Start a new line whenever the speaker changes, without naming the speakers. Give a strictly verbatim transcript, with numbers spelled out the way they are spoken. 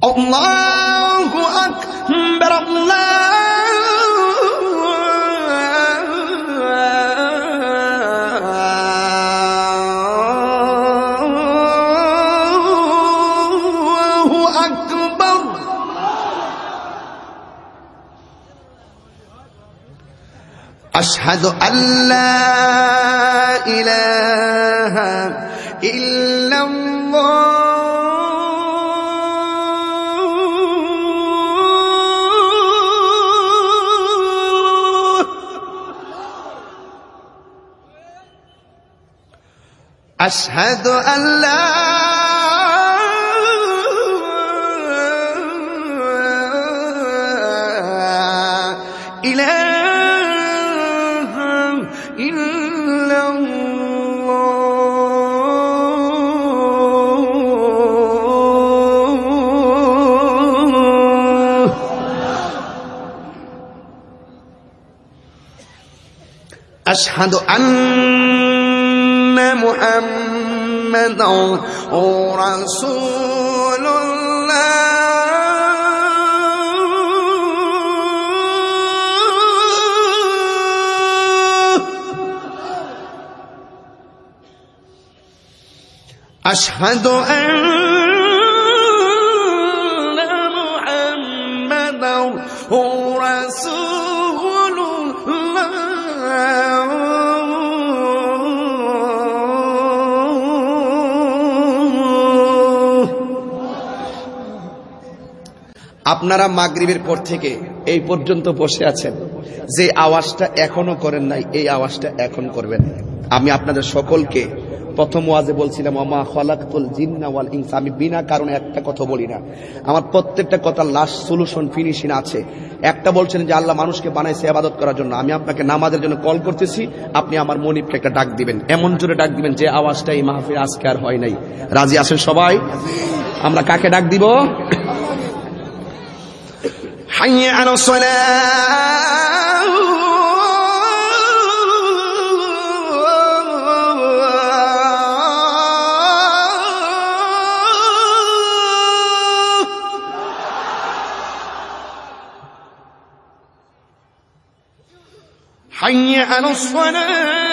আল্লাহু আকবার, আল্লাহু আকবার। আশহাদু আল্লা ইলাহা ইল্লাল্লাহ أشهد أن لا إله إلا الله أشهد أن محمد رسول الله أشهد أن محمد رسول الله আপনারা মাগরিবের পর থেকে এই পর্যন্ত বসে আছেন, যে আওয়াজটা এখনো করেন নাই এই আওয়াজটা এখন করবেন। আমি আপনাদের সকলকে প্রথম ওয়াজে বলছিলাম ওমা খালাকতুল জিন্না ওয়াল ইনস, আমি বিনা কারণে একটা কথা বলি না, আমার প্রত্যেকটা কথা লাস্ট সলিউশন ফিনিশিং আছে। একটা বলছেন যে আল্লাহ মানুষকে বানাইছে ইবাদত করার জন্য, আমি আপনাকে নামাজের জন্য কল করতেছি, আপনি আমার মনিবকে একটা ডাক দিবেন, এমন জোরে ডাক দিবেন যে আওয়াজটা এই মাহফিলে আজকে আর হয় নাই। রাজি আছেন সবাই? আমরা কাকে ডাক দিব? حي على الصلاة حي على الصلاة